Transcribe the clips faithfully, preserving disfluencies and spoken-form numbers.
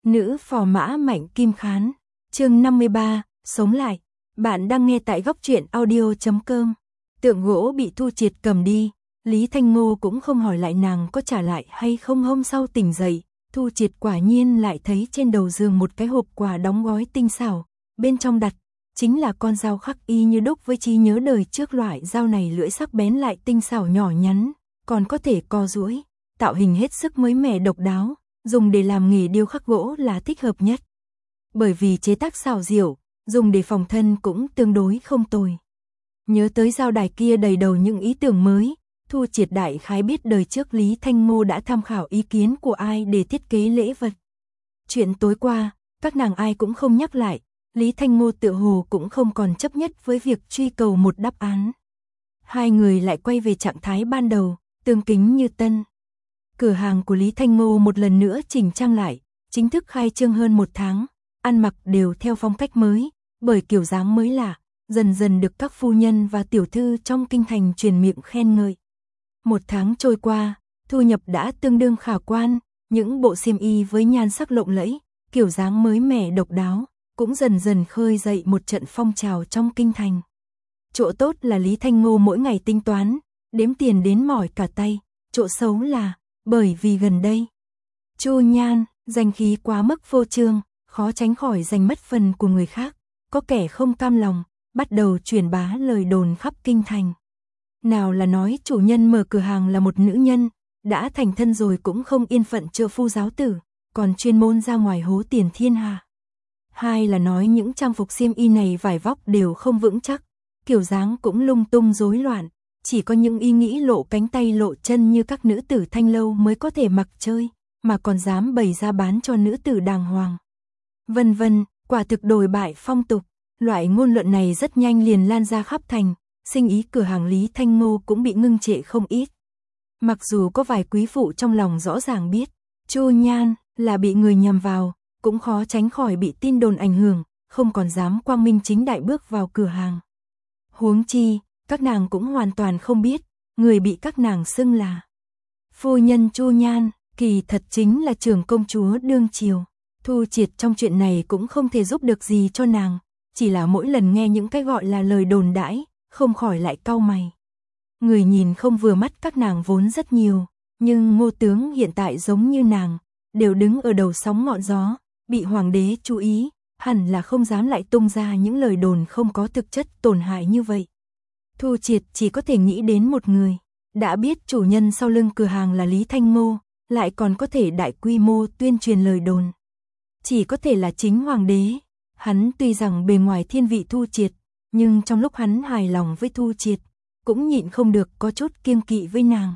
Nữ phò mã Mạnh Kim Khán, chương năm mươi ba, sống lại. Bạn đang nghe tại góc truyện audio chấm com. Tượng gỗ bị Thu Triệt cầm đi, Lý Thanh Ngô cũng không hỏi lại nàng có trả lại hay không. Hôm sau tỉnh dậy, Thu Triệt quả nhiên lại thấy trên đầu giường một cái hộp quà đóng gói tinh xảo, bên trong đặt chính là con dao khắc y như đúc với trí nhớ đời trước. Loại dao này lưỡi sắc bén lại tinh xảo nhỏ nhắn, còn có thể co duỗi, tạo hình hết sức mới mẻ độc đáo, dùng để làm nghề điêu khắc gỗ là thích hợp nhất. Bởi vì chế tác xảo diệu, dùng để phòng thân cũng tương đối không tồi. Nhớ tới dao đài kia đầy đầu những ý tưởng mới, Thu Triệt đại khái biết đời trước Lý Thanh Ngô đã tham khảo ý kiến của ai để thiết kế lễ vật. Chuyện tối qua, các nàng ai cũng không nhắc lại, Lý Thanh Ngô tựa hồ cũng không còn chấp nhất với việc truy cầu một đáp án. Hai người lại quay về trạng thái ban đầu, tương kính như tân. Cửa hàng của Lý Thanh Ngô một lần nữa chỉnh trang lại, chính thức khai trương hơn một tháng, ăn mặc đều theo phong cách mới, bởi kiểu dáng mới lạ, dần dần được các phu nhân và tiểu thư trong kinh thành truyền miệng khen ngợi. Một tháng trôi qua, thu nhập đã tương đương khả quan, những bộ xiêm y với nhan sắc lộng lẫy, kiểu dáng mới mẻ độc đáo, cũng dần dần khơi dậy một trận phong trào trong kinh thành. Chỗ tốt là Lý Thanh Ngô mỗi ngày tính toán, đếm tiền đến mỏi cả tay, chỗ xấu là, bởi vì gần đây, Chu Nhan, danh khí quá mức vô trương, khó tránh khỏi giành mất phần của người khác, có kẻ không cam lòng, bắt đầu truyền bá lời đồn khắp kinh thành. Nào là nói chủ nhân mở cửa hàng là một nữ nhân, đã thành thân rồi cũng không yên phận trợ phu giáo tử, còn chuyên môn ra ngoài hố tiền thiên hạ. Hai là nói những trang phục xiêm y này vải vóc đều không vững chắc, kiểu dáng cũng lung tung rối loạn, chỉ có những ý nghĩ lộ cánh tay lộ chân như các nữ tử thanh lâu mới có thể mặc chơi, mà còn dám bày ra bán cho nữ tử đàng hoàng. Vân vân, quả thực đồi bại phong tục, loại ngôn luận này rất nhanh liền lan ra khắp thành, sinh ý cửa hàng Lý Thanh Ngô cũng bị ngưng trệ không ít. Mặc dù có vài quý phụ trong lòng rõ ràng biết, Chu Nhan là bị người nhầm vào, cũng khó tránh khỏi bị tin đồn ảnh hưởng, không còn dám quang minh chính đại bước vào cửa hàng. Huống chi, các nàng cũng hoàn toàn không biết, người bị các nàng xưng là phu nhân Chu Nhan, kỳ thật chính là trưởng công chúa đương triều. Thu Triệt trong chuyện này cũng không thể giúp được gì cho nàng, chỉ là mỗi lần nghe những cái gọi là lời đồn đãi, không khỏi lại cau mày. Người nhìn không vừa mắt các nàng vốn rất nhiều, nhưng Ngô tướng hiện tại giống như nàng, đều đứng ở đầu sóng ngọn gió, bị hoàng đế chú ý, hẳn là không dám lại tung ra những lời đồn không có thực chất tổn hại như vậy. Thu Triệt chỉ có thể nghĩ đến một người, đã biết chủ nhân sau lưng cửa hàng là Lý Thanh Ngô, lại còn có thể đại quy mô tuyên truyền lời đồn. Chỉ có thể là chính hoàng đế. Hắn tuy rằng bề ngoài thiên vị Thu Triệt, nhưng trong lúc hắn hài lòng với Thu Triệt, cũng nhịn không được có chút kiêng kỵ với nàng.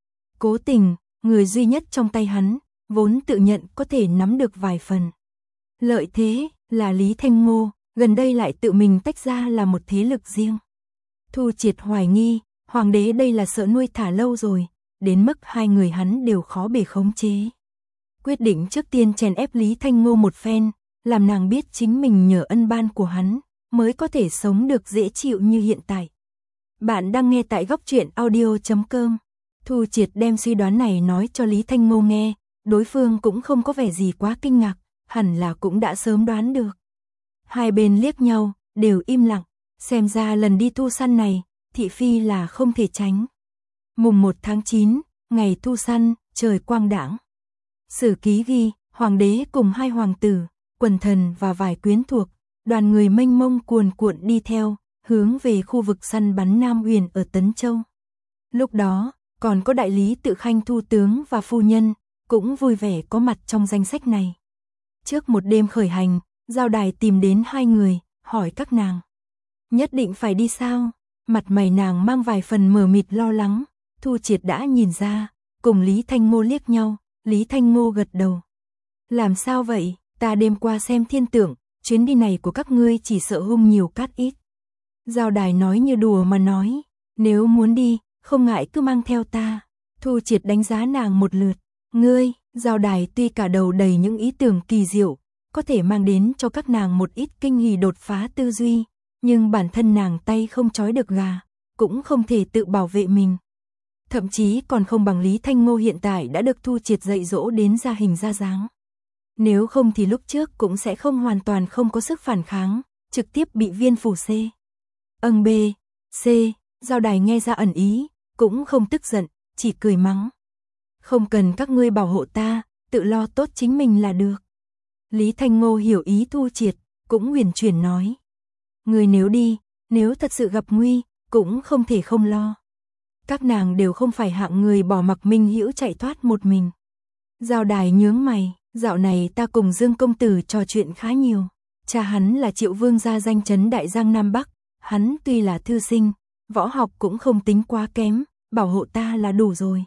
Cố tình, người duy nhất trong tay hắn, vốn tự nhận có thể nắm được vài phần lợi thế, là Lý Thanh Ngô, gần đây lại tự mình tách ra là một thế lực riêng. Thu Triệt hoài nghi, hoàng đế đây là sợ nuôi thả lâu rồi, đến mức hai người hắn đều khó bề khống chế. Quyết định trước tiên chèn ép Lý Thanh Ngô một phen, làm nàng biết chính mình nhờ ân ban của hắn, mới có thể sống được dễ chịu như hiện tại. Bạn đang nghe tại góc truyện audio chấm com. Thu Triệt đem suy đoán này nói cho Lý Thanh Ngô nghe, đối phương cũng không có vẻ gì quá kinh ngạc, hẳn là cũng đã sớm đoán được. Hai bên liếc nhau, đều im lặng, xem ra lần đi thu săn này, thị phi là không thể tránh. Mùng một tháng chín, ngày thu săn, trời quang đãng. Sử ký ghi, hoàng đế cùng hai hoàng tử, quần thần và vài quyến thuộc, đoàn người mênh mông cuồn cuộn đi theo, hướng về khu vực săn bắn Nam Uyển ở Tấn Châu. Lúc đó, còn có đại lý Tự Khanh thu tướng và phu nhân, cũng vui vẻ có mặt trong danh sách này. Trước một đêm khởi hành, Giao Đài tìm đến hai người, hỏi các nàng. Nhất định phải đi sao? Mặt mày nàng mang vài phần mờ mịt lo lắng, Thu Triệt đã nhìn ra, cùng Lý Thanh Ngô liếc nhau, Lý Thanh Ngô gật đầu. Làm sao vậy? Ta đêm qua xem thiên tượng, chuyến đi này của các ngươi chỉ sợ hung nhiều cát ít. Giao Đài nói như đùa mà nói, nếu muốn đi, không ngại cứ mang theo ta. Thu Triệt đánh giá nàng một lượt, ngươi, Giao Đài tuy cả đầu đầy những ý tưởng kỳ diệu, có thể mang đến cho các nàng một ít kinh hỉ đột phá tư duy, nhưng bản thân nàng tay không trói được gà, cũng không thể tự bảo vệ mình. Thậm chí còn không bằng Lý Thanh Ngô hiện tại đã được Thu Triệt dạy dỗ đến ra hình ra dáng. Nếu không thì lúc trước cũng sẽ không hoàn toàn không có sức phản kháng, trực tiếp bị viên phủ C. Âng B, C, Giao Đài nghe ra ẩn ý, cũng không tức giận, chỉ cười mắng. Không cần các ngươi bảo hộ ta, tự lo tốt chính mình là được. Lý Thanh Ngô hiểu ý Thu Triệt, cũng huyền chuyển nói. Ngươi nếu đi, nếu thật sự gặp nguy, cũng không thể không lo. Các nàng đều không phải hạng người bỏ mặc Minh Hữu chạy thoát một mình. Giao Đài nhướng mày, dạo này ta cùng Dương công tử trò chuyện khá nhiều. Cha hắn là Triệu Vương gia danh chấn Đại Giang Nam Bắc, hắn tuy là thư sinh, võ học cũng không tính quá kém, bảo hộ ta là đủ rồi.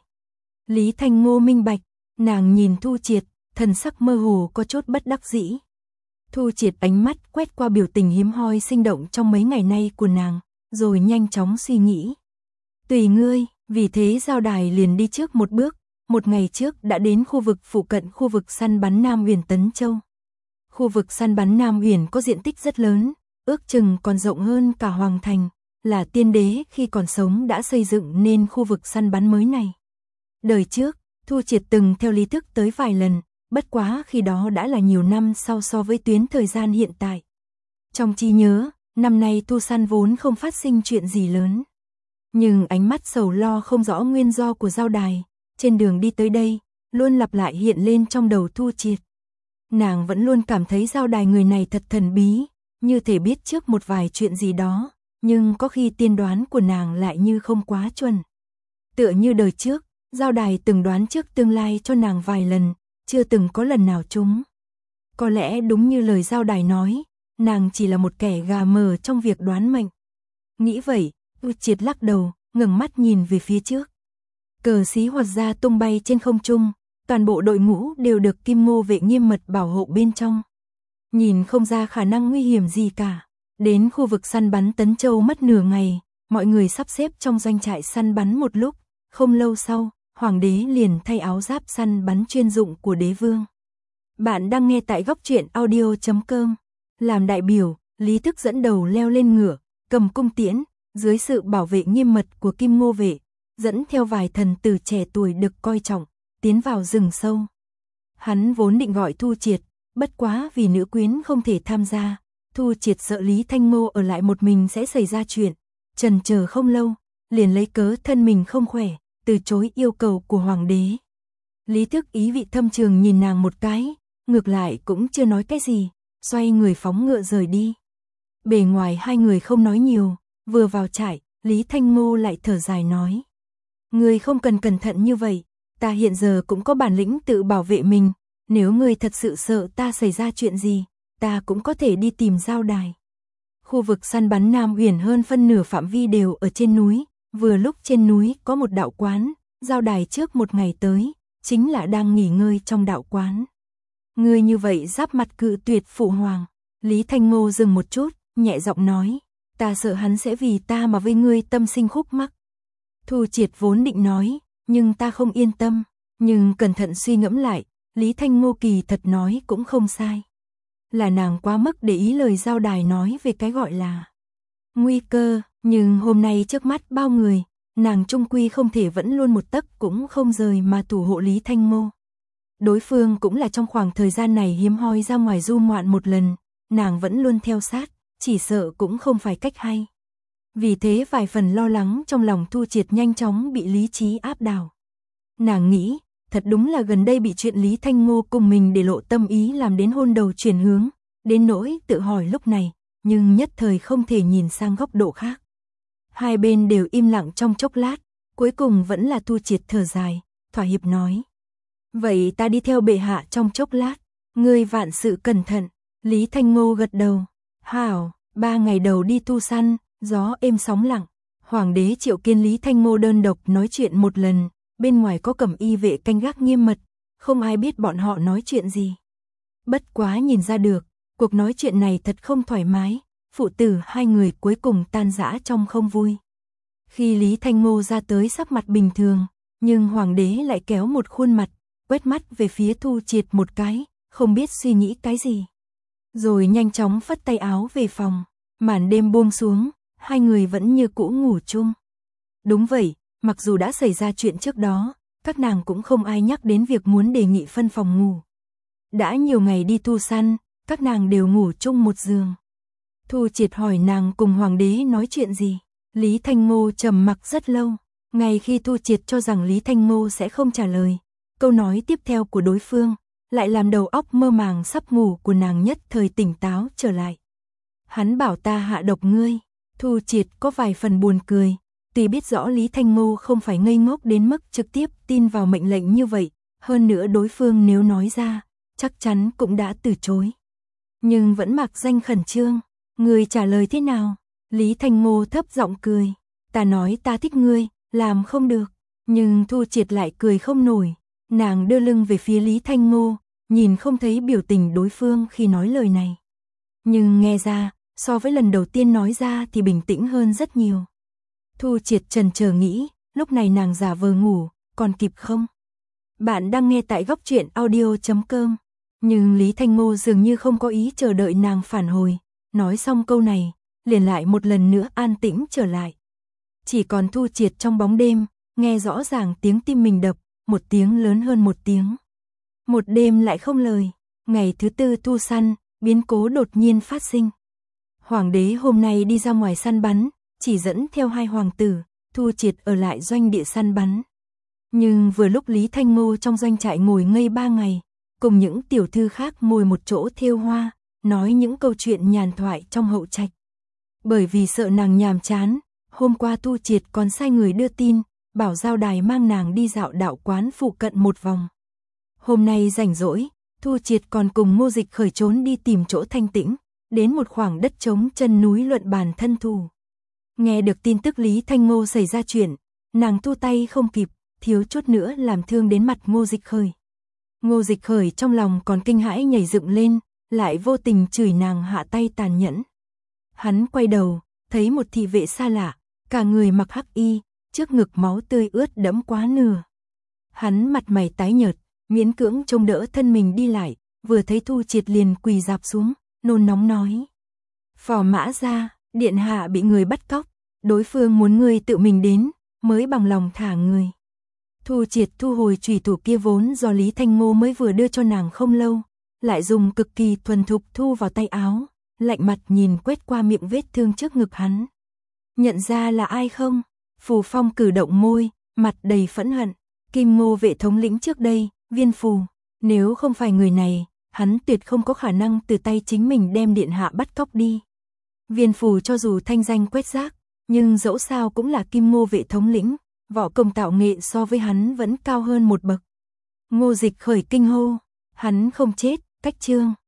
Lý Thanh Ngô minh bạch, nàng nhìn Thu Triệt, thần sắc mơ hồ có chút bất đắc dĩ. Thu Triệt ánh mắt quét qua biểu tình hiếm hoi sinh động trong mấy ngày nay của nàng, rồi nhanh chóng suy nghĩ. Tùy ngươi, vì thế Giao Đài liền đi trước một bước, một ngày trước đã đến khu vực phụ cận khu vực săn bắn Nam Huyền Tấn Châu. Khu vực săn bắn Nam Huyền có diện tích rất lớn, ước chừng còn rộng hơn cả Hoàng Thành, là tiên đế khi còn sống đã xây dựng nên khu vực săn bắn mới này. Đời trước, Thu Triệt từng theo lý thức tới vài lần, bất quá khi đó đã là nhiều năm sau so với tuyến thời gian hiện tại. Trong trí nhớ, năm nay thu săn vốn không phát sinh chuyện gì lớn. Nhưng ánh mắt sầu lo không rõ nguyên do của Giao Đài, trên đường đi tới đây, luôn lặp lại hiện lên trong đầu Thu Triệt. Nàng vẫn luôn cảm thấy Giao Đài người này thật thần bí, như thể biết trước một vài chuyện gì đó, nhưng có khi tiên đoán của nàng lại như không quá chuẩn. Tựa như đời trước, Giao Đài từng đoán trước tương lai cho nàng vài lần, chưa từng có lần nào trúng. Có lẽ đúng như lời Giao Đài nói, nàng chỉ là một kẻ gà mờ trong việc đoán mệnh. Nghĩ vậy, Thu Triệt lắc đầu, ngẩng mắt nhìn về phía trước. Cờ xí hoạt ra tung bay trên không trung, toàn bộ đội ngũ đều được Kim Ngô vệ nghiêm mật bảo hộ bên trong. Nhìn không ra khả năng nguy hiểm gì cả. Đến khu vực săn bắn Tấn Châu mất nửa ngày, mọi người sắp xếp trong doanh trại săn bắn một lúc, không lâu sau, Hoàng đế liền thay áo giáp săn bắn chuyên dụng của đế vương. Bạn đang nghe tại góc truyện audio chấm com. Làm đại biểu, Lý Thức dẫn đầu leo lên ngựa, cầm cung tiễn, dưới sự bảo vệ nghiêm mật của Kim Ngô vệ, dẫn theo vài thần tử trẻ tuổi được coi trọng, tiến vào rừng sâu. Hắn vốn định gọi Thu Triệt, bất quá vì nữ quyến không thể tham gia, Thu Triệt sợ Lý Thanh Ngô ở lại một mình sẽ xảy ra chuyện, chần chờ không lâu, liền lấy cớ thân mình không khỏe, từ chối yêu cầu của Hoàng đế. Lý Thức ý vị thâm trường nhìn nàng một cái, ngược lại cũng chưa nói cái gì, xoay người phóng ngựa rời đi. Bề ngoài hai người không nói nhiều, vừa vào trại, Lý Thanh Ngô lại thở dài nói. Ngươi không cần cẩn thận như vậy, ta hiện giờ cũng có bản lĩnh tự bảo vệ mình, nếu ngươi thật sự sợ ta xảy ra chuyện gì, ta cũng có thể đi tìm Giao Đài. Khu vực săn bắn Nam Huyền hơn phân nửa phạm vi đều ở trên núi, vừa lúc trên núi có một đạo quán, Giao Đài trước một ngày tới, chính là đang nghỉ ngơi trong đạo quán. Ngươi như vậy giáp mặt cự tuyệt phụ hoàng. Lý Thanh Ngô dừng một chút, nhẹ giọng nói, ta sợ hắn sẽ vì ta mà với ngươi tâm sinh khúc mắc. Thu Triệt vốn định nói, nhưng ta không yên tâm, nhưng cẩn thận suy ngẫm lại, Lý Thanh Ngô kỳ thật nói cũng không sai. Là nàng quá mức để ý lời Giao Đài nói về cái gọi là nguy cơ, nhưng hôm nay trước mắt bao người, nàng trung quy không thể vẫn luôn một tấc cũng không rời mà thủ hộ Lý Thanh Ngô. Đối phương cũng là trong khoảng thời gian này hiếm hoi ra ngoài du ngoạn một lần, nàng vẫn luôn theo sát, chỉ sợ cũng không phải cách hay. Vì thế vài phần lo lắng trong lòng Thu Triệt nhanh chóng bị lý trí áp đảo. Nàng nghĩ, thật đúng là gần đây bị chuyện Lý Thanh Ngô cùng mình để lộ tâm ý làm đến hôn đầu chuyển hướng, đến nỗi tự hỏi lúc này, nhưng nhất thời không thể nhìn sang góc độ khác. Hai bên đều im lặng trong chốc lát, cuối cùng vẫn là Thu Triệt thở dài, thỏa hiệp nói. Vậy ta đi theo bệ hạ trong chốc lát, ngươi vạn sự cẩn thận. Lý Thanh Ngô gật đầu. Hảo, ba ngày đầu đi tu săn, gió êm sóng lặng. Hoàng đế triệu kiến Lý Thanh Ngô đơn độc nói chuyện một lần, bên ngoài có cẩm y vệ canh gác nghiêm mật, không ai biết bọn họ nói chuyện gì. Bất quá nhìn ra được, cuộc nói chuyện này thật không thoải mái, phụ tử hai người cuối cùng tan rã trong không vui. Khi Lý Thanh Ngô ra tới sắc mặt bình thường, nhưng hoàng đế lại kéo một khuôn mặt, quét mắt về phía Thu Triệt một cái, không biết suy nghĩ cái gì. Rồi nhanh chóng phất tay áo về phòng, màn đêm buông xuống, hai người vẫn như cũ ngủ chung. Đúng vậy, mặc dù đã xảy ra chuyện trước đó, các nàng cũng không ai nhắc đến việc muốn đề nghị phân phòng ngủ. đã nhiều ngày đi thu săn, các nàng đều ngủ chung một giường. Thu Triệt hỏi nàng cùng hoàng đế nói chuyện gì. Lý Thanh Ngô trầm mặc rất lâu, ngay khi Thu Triệt cho rằng Lý Thanh Ngô sẽ không trả lời, câu nói tiếp theo của đối phương lại làm đầu óc mơ màng sắp ngủ của nàng nhất thời tỉnh táo trở lại. Hắn bảo ta hạ độc ngươi. Thu Triệt có vài phần buồn cười, tuy biết rõ Lý Thanh Ngô không phải ngây ngốc đến mức trực tiếp tin vào mệnh lệnh như vậy, hơn nữa đối phương nếu nói ra, chắc chắn cũng đã từ chối. Nhưng vẫn mặc danh khẩn trương, ngươi trả lời thế nào? Lý Thanh Ngô thấp giọng cười, ta nói ta thích ngươi, làm không được, nhưng Thu Triệt lại cười không nổi, nàng đưa lưng về phía Lý Thanh Ngô, nhìn không thấy biểu tình đối phương khi nói lời này. Nhưng nghe ra, so với lần đầu tiên nói ra thì bình tĩnh hơn rất nhiều. Thu Triệt chần chờ nghĩ, lúc này nàng giả vờ ngủ, còn kịp không? Bạn đang nghe tại góc truyện audio chấm com. Nhưng Lý Thanh Ngô dường như không có ý chờ đợi nàng phản hồi, nói xong câu này, liền lại một lần nữa an tĩnh trở lại. Chỉ còn Thu Triệt trong bóng đêm, nghe rõ ràng tiếng tim mình đập, một tiếng lớn hơn một tiếng. Một đêm lại không lời, ngày thứ tư thu săn, biến cố đột nhiên phát sinh. Hoàng đế hôm nay đi ra ngoài săn bắn, chỉ dẫn theo hai hoàng tử, Thu Triệt ở lại doanh địa săn bắn. Nhưng vừa lúc Lý Thanh Ngô trong doanh trại ngồi ngây ba ngày, cùng những tiểu thư khác ngồi một chỗ thêu hoa, nói những câu chuyện nhàn thoại trong hậu trạch. Bởi vì sợ nàng nhàm chán, hôm qua Thu Triệt còn sai người đưa tin, bảo Giao Đài mang nàng đi dạo đạo quán phụ cận một vòng. Hôm nay rảnh rỗi, Thu Triệt còn cùng Ngô Dịch khởi trốn đi tìm chỗ thanh tĩnh, đến một khoảng đất trống chân núi luận bàn thân thù. Nghe được tin tức Lý Thanh Ngô xảy ra chuyện, nàng thu tay không kịp, thiếu chút nữa làm thương đến mặt Ngô Dịch khởi. Ngô Dịch khởi trong lòng còn kinh hãi nhảy dựng lên, lại vô tình chửi nàng hạ tay tàn nhẫn. Hắn quay đầu, thấy một thị vệ xa lạ, cả người mặc hắc y, trước ngực máu tươi ướt đẫm quá nửa. Hắn mặt mày tái nhợt, miễn cưỡng trông đỡ thân mình đi lại, vừa thấy Thu Triệt liền quỳ rạp xuống, nôn nóng nói. Phò mã ra, điện hạ bị người bắt cóc, đối phương muốn người tự mình đến, mới bằng lòng thả người. Thu Triệt thu hồi chủy thủ kia vốn do Lý Thanh Ngô mới vừa đưa cho nàng không lâu, lại dùng cực kỳ thuần thục thu vào tay áo, lạnh mặt nhìn quét qua miệng vết thương trước ngực hắn. Nhận ra là ai không? Phù Phong cử động môi, mặt đầy phẫn hận. Kim Ngô vệ thống lĩnh trước đây, Viên Phù. Nếu không phải người này, hắn tuyệt không có khả năng từ tay chính mình đem điện hạ bắt cóc đi. Viên Phù cho dù thanh danh quét rác, nhưng dẫu sao cũng là Kim Ngô vệ thống lĩnh, võ công tạo nghệ so với hắn vẫn cao hơn một bậc. Ngô Dịch khởi kinh hô, hắn không chết, cách chương.